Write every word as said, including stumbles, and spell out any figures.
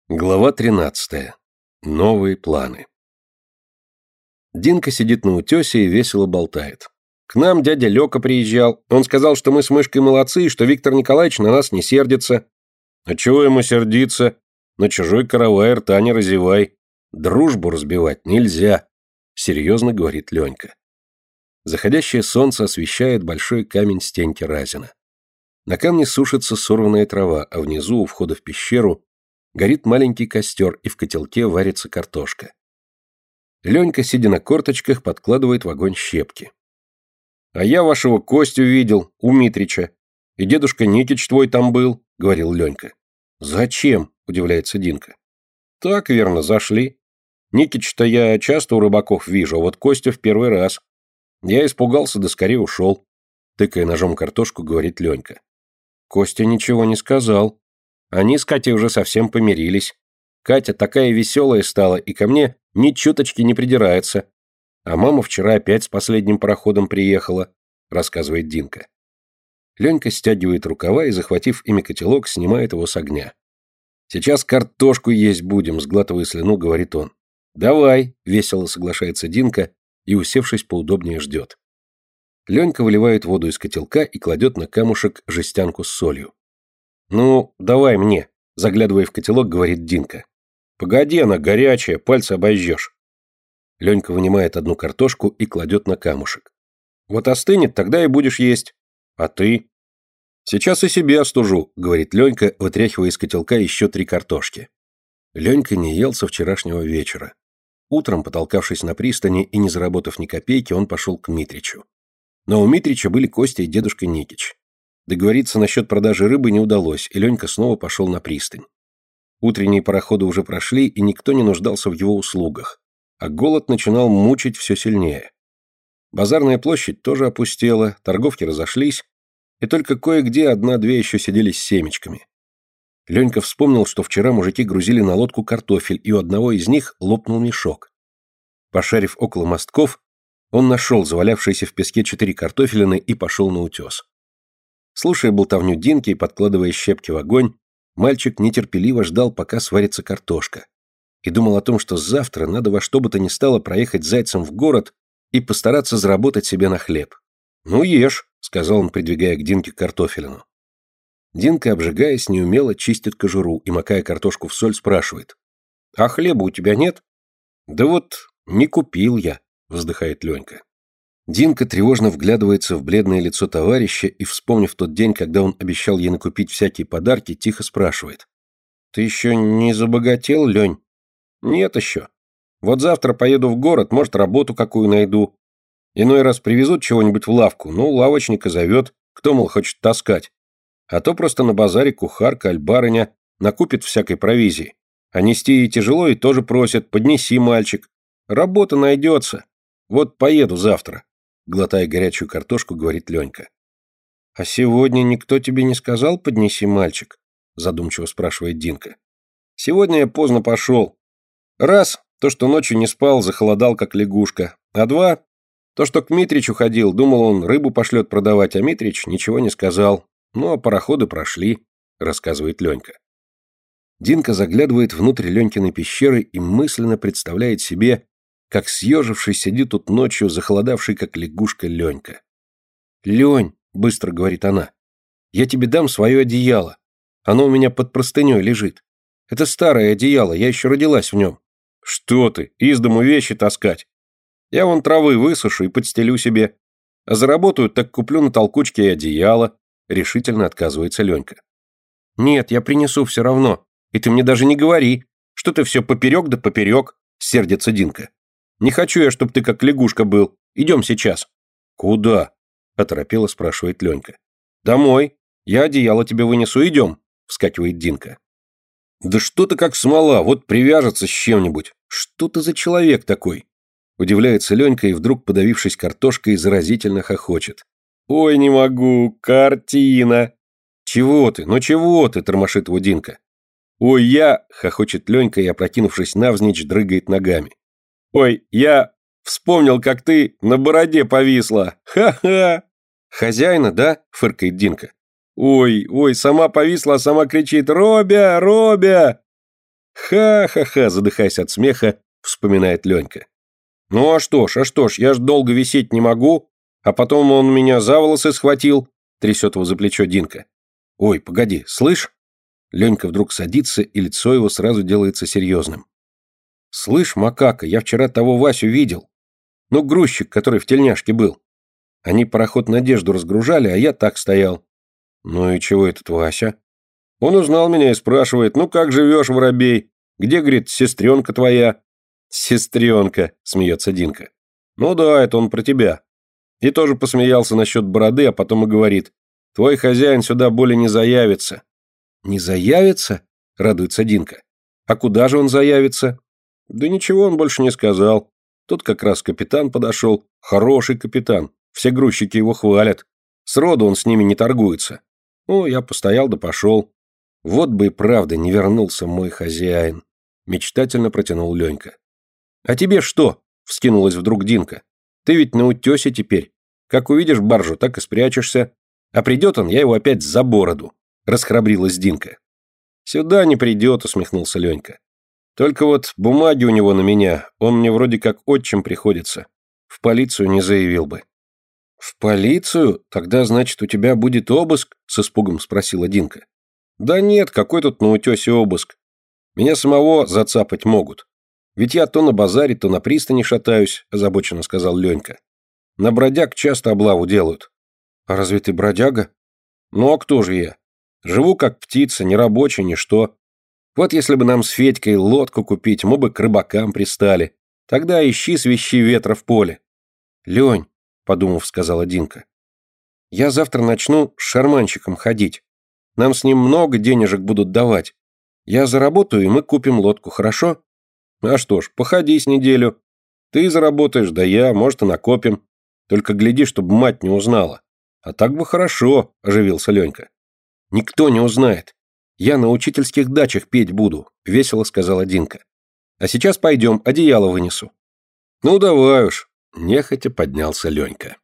Глава тринадцатая. Новые планы. Динка сидит на утесе и весело болтает. К нам дядя Лёка приезжал. Он сказал, что мы с Мышкой молодцы, и что Виктор Николаевич на нас не сердится. А чего ему сердиться? На чужой каравай рта не разевай. Дружбу разбивать нельзя, серьезно говорит Ленька. Заходящее солнце освещает большой камень Стеньки Разина. На камне сушится сорванная трава, а внизу, у входа в пещеру, горит маленький костер, и в котелке варится картошка. Ленька, сидя на корточках, подкладывает в огонь щепки. «А я вашего Костю видел, у Митрича. И дедушка Никич твой там был», — говорил Ленька. «Зачем?» — удивляется Динка. «Так, верно, зашли. Никич-то я часто у рыбаков вижу, а вот Костю в первый раз. Я испугался, да скорее ушел», — тыкая ножом картошку, говорит Ленька. Костя ничего не сказал. Они с Катей уже совсем помирились. Катя такая веселая стала и ко мне ни чуточки не придирается. А мама вчера опять с последним пароходом приехала, рассказывает Динка. Ленька стягивает рукава и, захватив ими котелок, снимает его с огня. «Сейчас картошку есть будем», — сглатывая слюну, говорит он. «Давай», — весело соглашается Динка и, усевшись поудобнее, ждет. Ленька выливает воду из котелка и кладет на камушек жестянку с солью. «Ну, давай мне», — заглядывая в котелок, говорит Динка. «Погоди, она горячая, пальцы обожжешь». Ленька вынимает одну картошку и кладет на камушек. «Вот остынет, тогда и будешь есть. А ты?» «Сейчас и себе остужу», — говорит Ленька, вытряхивая из котелка еще три картошки. Ленька не ел со вчерашнего вечера. Утром, потолкавшись на пристани и не заработав ни копейки, он пошел к Митричу. Но у Митрича были Костя и дедушка Никич. Договориться насчет продажи рыбы не удалось, и Ленька снова пошел на пристань. Утренние пароходы уже прошли, и никто не нуждался в его услугах, а голод начинал мучить все сильнее. Базарная площадь тоже опустела, торговки разошлись, и только кое-где одна-две еще сидели с семечками. Ленька вспомнил, что вчера мужики грузили на лодку картофель, и у одного из них лопнул мешок. Пошарив около мостков, он нашел завалявшиеся в песке четыре картофелины и пошел на утес. Слушая болтовню Динки и подкладывая щепки в огонь, мальчик нетерпеливо ждал, пока сварится картошка, и думал о том, что завтра надо во что бы то ни стало проехать зайцем в город и постараться заработать себе на хлеб. «Ну, ешь», — сказал он, придвигая к Динке картофелину. Динка, обжигаясь, неумело чистит кожуру и, макая картошку в соль, спрашивает. «А хлеба у тебя нет?» «Да вот не купил я», — вздыхает Ленька. Динка тревожно вглядывается в бледное лицо товарища и, вспомнив тот день, когда он обещал ей накупить всякие подарки, тихо спрашивает. «Ты еще не забогател, Лень?» «Нет еще. Вот завтра поеду в город, может, работу какую найду. Иной раз привезут чего-нибудь в лавку, ну, лавочника зовет, кто, мол, хочет таскать. А то просто на базаре кухарка, альбарыня накупит всякой провизии. А нести ей тяжело и тоже просят, поднеси, мальчик. Работа найдется. Вот поеду завтра», — глотая горячую картошку, говорит Ленька. «А сегодня никто тебе не сказал, поднеси, мальчик?» — задумчиво спрашивает Динка. «Сегодня я поздно пошел. Раз, то, что ночью не спал, захолодал, как лягушка. А два, то, что к Митричу ходил, думал, он рыбу пошлет продавать, а Митрич ничего не сказал. Ну, а пароходы прошли», — рассказывает Ленька. Динка заглядывает внутрь Ленькиной пещеры и мысленно представляет себе, как съеживший сидит тут ночью, захолодавший, как лягушка, Ленька. «Лень», — быстро говорит она, — «я тебе дам свое одеяло. Оно у меня под простыней лежит. Это старое одеяло, я еще родилась в нем». «Что ты, из дому вещи таскать? Я вон травы высушу и подстелю себе. А заработаю, так куплю на толкучке и одеяло», — решительно отказывается Ленька. «Нет, я принесу все равно. И ты мне даже не говори, что ты все поперек да поперек», — сердится Динка. «Не хочу я, чтоб ты как лягушка был. Идем сейчас». «Куда?» — оторопело спрашивает Ленька. «Домой. Я одеяло тебе вынесу. Идем», — вскакивает Динка. «Да что ты как смола, вот привяжется с чем-нибудь. Что ты за человек такой?» Удивляется Ленька и вдруг, подавившись картошкой, заразительно хохочет. «Ой, не могу, картина!» «Чего ты? Ну чего ты?» — тормошит его Динка. «Ой, я...» — хохочет Ленька и, опрокинувшись навзничь, дрыгает ногами. «Ой, я вспомнил, как ты на бороде повисла. Ха-ха!» «Хозяина, да?» — фыркает Динка. «Ой, ой, сама повисла, а сама кричит: Робя, Робя!» Ха-ха-ха, задыхаясь от смеха, вспоминает Ленька. Ну а что ж, а что ж, я ж долго висеть не могу, а потом он меня за волосы схватил, трясет его за плечо Динка. Ой, погоди, слышь? Ленька вдруг садится, и лицо его сразу делается серьезным. Слышь, макака, я вчера того Васю видел. Ну, грузчик, который в тельняшке был. Они пароход «Надежду» разгружали, а я так стоял. Ну и чего этот Вася? Он узнал меня и спрашивает, ну как живешь, воробей? Где, говорит, сестренка твоя? Сестренка, смеется Динка. Ну да, это он про тебя. И тоже посмеялся насчет бороды, а потом и говорит, твой хозяин сюда более не заявится. Не заявится? Радуется Динка. А куда же он заявится? Да ничего он больше не сказал. Тут как раз капитан подошел. Хороший капитан. Все грузчики его хвалят. Сроду он с ними не торгуется. Ну, я постоял да пошел. Вот бы и правда не вернулся мой хозяин. Мечтательно протянул Ленька. А тебе что? Вскинулась вдруг Динка. Ты ведь на утесе теперь. Как увидишь баржу, так и спрячешься. А придет он, я его опять за бороду. Расхрабрилась Динка. Сюда не придет, усмехнулся Ленька. Только вот бумаги у него на меня, он мне вроде как отчим приходится. В полицию не заявил бы. В полицию? Тогда, значит, у тебя будет обыск? С испугом спросила Динка. Да нет, какой тут на утесе обыск? Меня самого зацапать могут. Ведь я то на базаре, то на пристани шатаюсь, озабоченно сказал Ленька. На бродяг часто облаву делают. А разве ты бродяга? Ну а кто же я? Живу как птица, ни рабочий, ни что. Вот если бы нам с Федькой лодку купить, мы бы к рыбакам пристали. Тогда ищи свищи ветра в поле. Лень, подумав, сказала Динка. Я завтра начну с шарманщиком ходить. Нам с ним много денежек будут давать. Я заработаю, и мы купим лодку, хорошо? А что ж, походи с неделю. Ты заработаешь, да я, может, и накопим. Только гляди, чтобы мать не узнала. А так бы хорошо, оживился Ленька. Никто не узнает. Я на учительских дачах петь буду, весело сказала Динка. А сейчас пойдем, одеяло вынесу. Ну давай уж, нехотя поднялся Ленька.